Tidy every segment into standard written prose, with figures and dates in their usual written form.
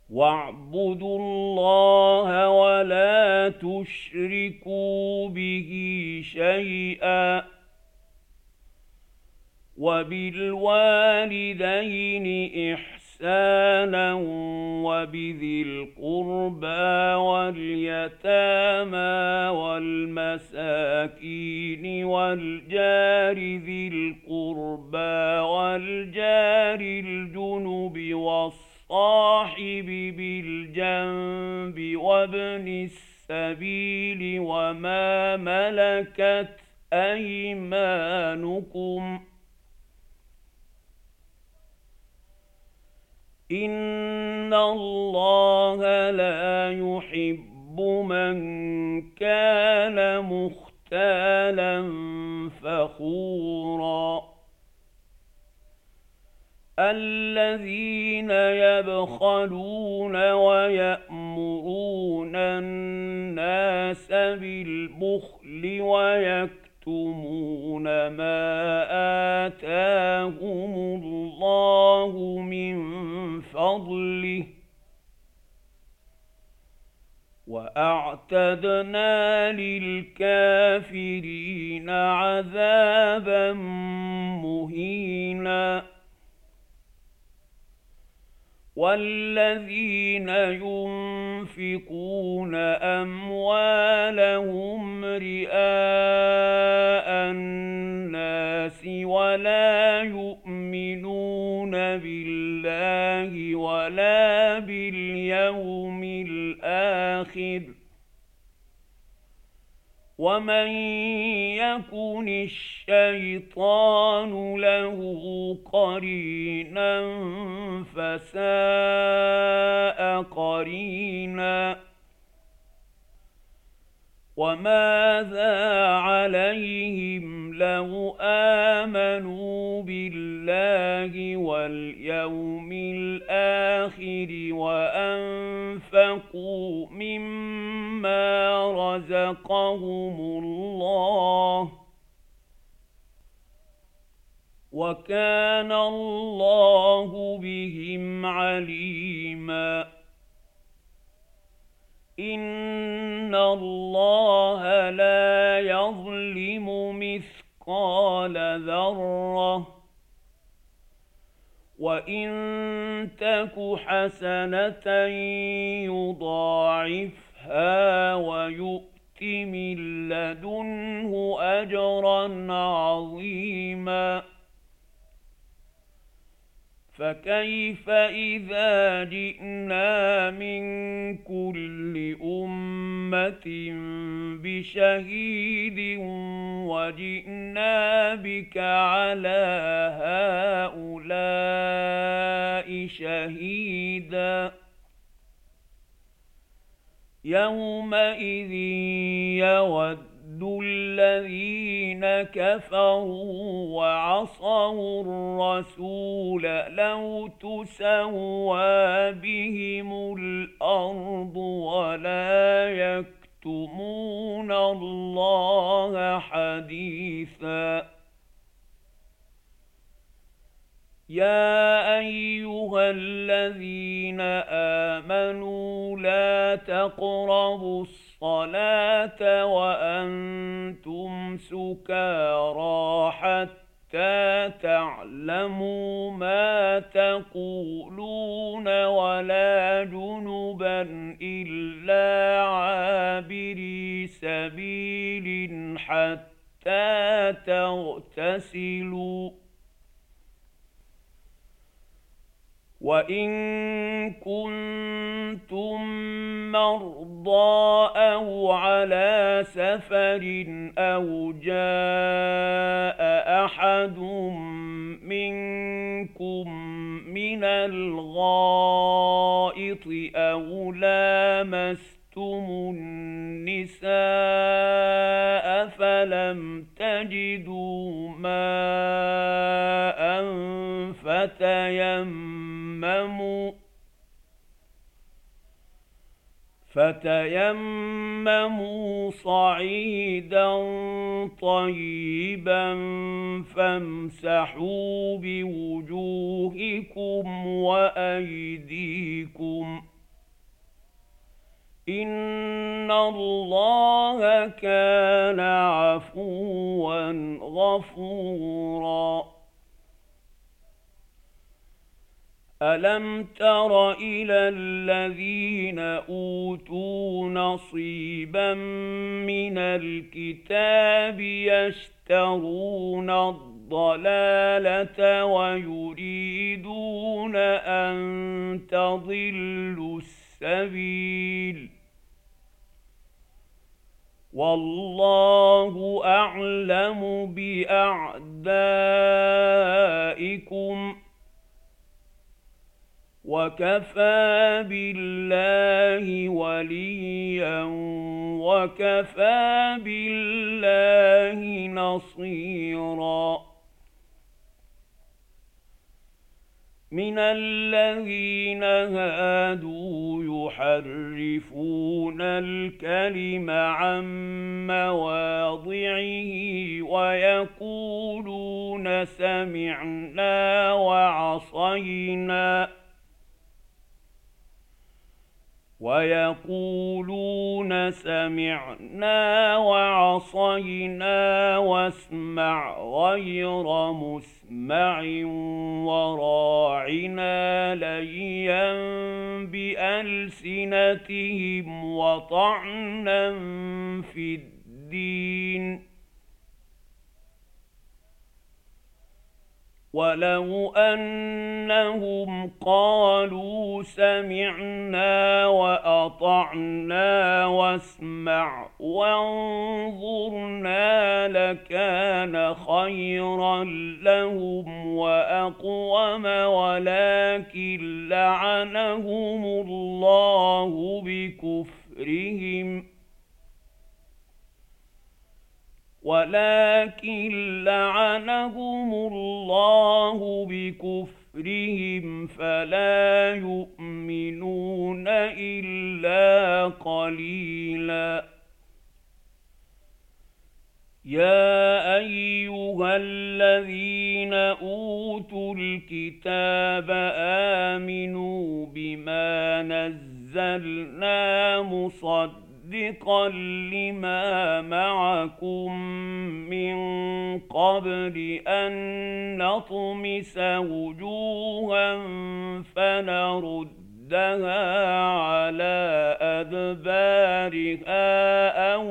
واعبدوا الله ولا تشركوا به شيئا وبالوالدين إحسانا وبذي القربى واليتامى والمساكين والجار ذي القربى والجار الجنب والصاحب بالجنب وابن السبيل وما ملكت أيمانكم إن الله لا يحب من كان مختالا فخورا الذين يبخلون ويأمرون الناس بالبخل ويكتمون ما آتاهم الله من فضله وأعتدنا للكافرين عذابا مهينا والذين ينفقون أموالهم رئاء الناس ولا يؤمنون بالله ولا باليوم الآخر ومن يكن الشيطان له قرينا فساء قرينا وماذا عليهم لو آمنوا بالله واليوم الآخر وأنفقوا مما رزقهم الله وكان الله بهم عليما إن الله لا يظلم مثقال ذرة وإن تك حسنة يضاعفها ويؤت من لدنه أجرا عظيما فكيف إذا جئنا من كل أمة بشهيد وجئنا بك على هؤلاء شهيدا يومئذ يود الذين كفروا وعصوا الرسول لو تسوى بهم الأرض ولا يكتمون الله حديثا يا أيها الذين آمنوا لا تقربوا الصلاة وأنتم سكارى حتى تعلموا ما تقولون ولا جنبا إلا عابري سبيل حتى تغتسلوا وإن كنتم مرضى أو على سفر أو جاء أحد منكم من الغائط أو لامستم النساء فلم تجدوا ماء فتيمموا صعيدا طيبا فامسحوا بوجوهكم وأيديكم إن الله كان عفوا غفورا. ألم تر إلى الذين أوتوا نصيبا من الكتاب يشترون الضلالة ويريدون أن تضلوا السبيل والله أعلم بأعدائكم وكفى بالله وليا وكفى بالله نصيرا. من الذين هادوا يحرفون الكلم عن مواضعه ويقولون سمعنا وعصينا واسمع غير مسمع وراعنا ليا بألسنتهم وطعنا في الدين ولو أنهم قالوا سمعنا وأطعنا واسمع وانظرنا لكان خيرا لهم وأقوم ولكن لعنهم الله بكفرهم فلا يؤمنون إلا قليلا. يا أيها الذين أوتوا الكتاب آمنوا بما نزلنا مصدقا لما معكم من قبل أن نطمس وجوها فنردها على أدبارها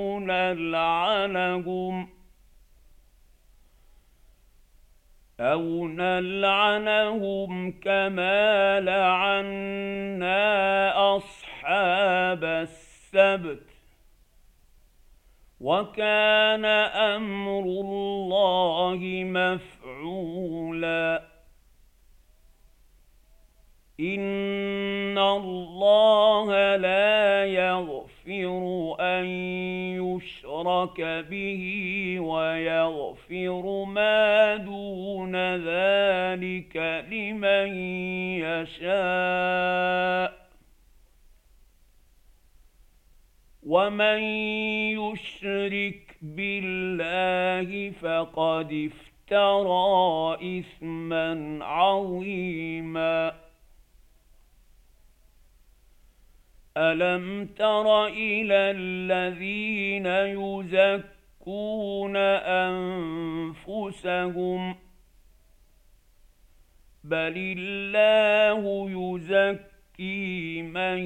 أو نلعنهم كما لعنا أصحاب السبت وكان أمر الله مفعولا. إن الله لا يغفر أن يشرك به ويغفر ما دون ذلك لمن يشاء ومن يشرك بالله فقد افترى إثما عظيما. ألم تر إلى الذين يزكون أنفسهم بل الله يزكي من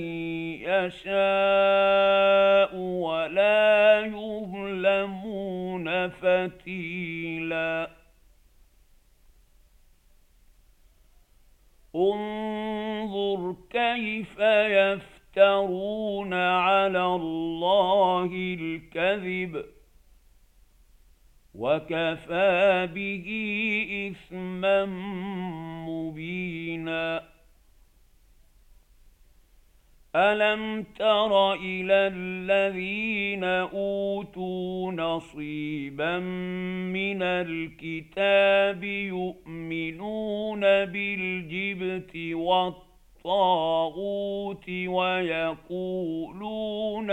يشاء ولا يظلمون فتيلا. انظر كيف يفترون على الله الكذب وكفى به إثما مبينا. ألم تر إلى الذين أوتوا نصيبا من الكتاب يؤمنون بالجبت والطاغوت ويقولون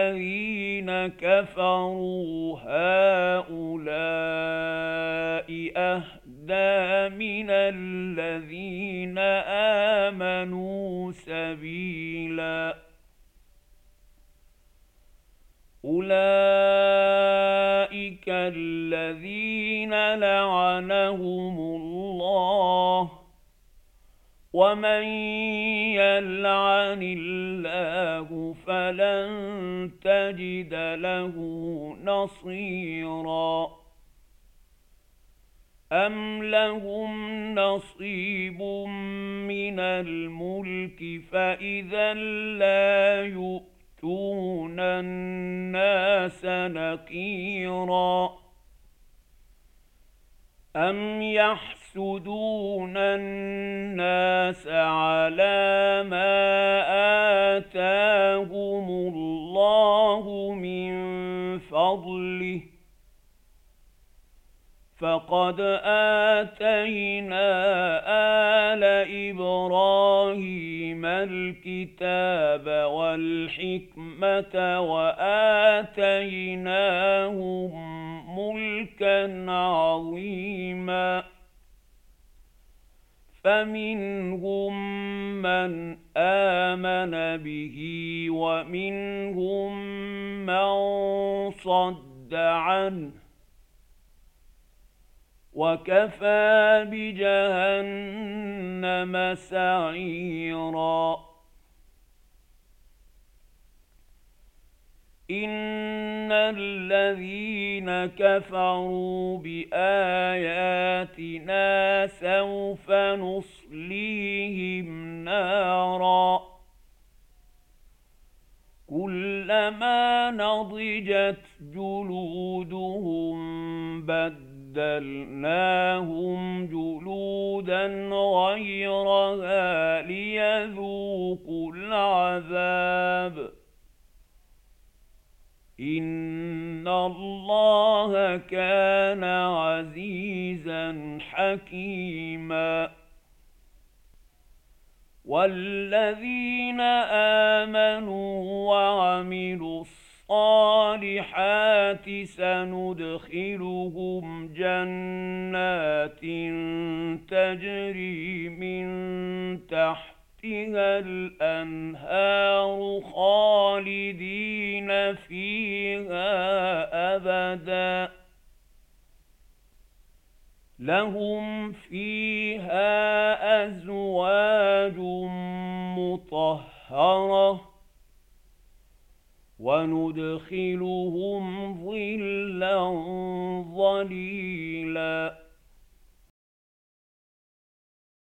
للذين كفروا هؤلاء من الذين آمنوا سبيلا أولئك الذين لعنهم الله ومن يلعن الله فلن تجد له نصيرا أم لهم نصيب من الملك فإذا لا يؤتون الناس نقيرا أم يحسدون الناس على ما آتاهم الله من فضله فقد آتينا آل إبراهيم الكتاب والحكمة وآتيناهم ملكا عظيما فمنهم من آمن به ومنهم من صد عنه وكفى بجهنم سعيرا إن الذين كفروا بآياتنا سوف نصليهم نارا كلما نضجت جلودهم بدلناهم جلودا غيرها ليذوقوا العذاب إن الله كان عزيزا حكيما والذين آمنوا وعملوا الصالحات سندخلهم جنات تجري من تحتها الأنهار خالدين فيها أبدا لهم فيها أزواج مطهرة وندخلهم ظلا ظليلا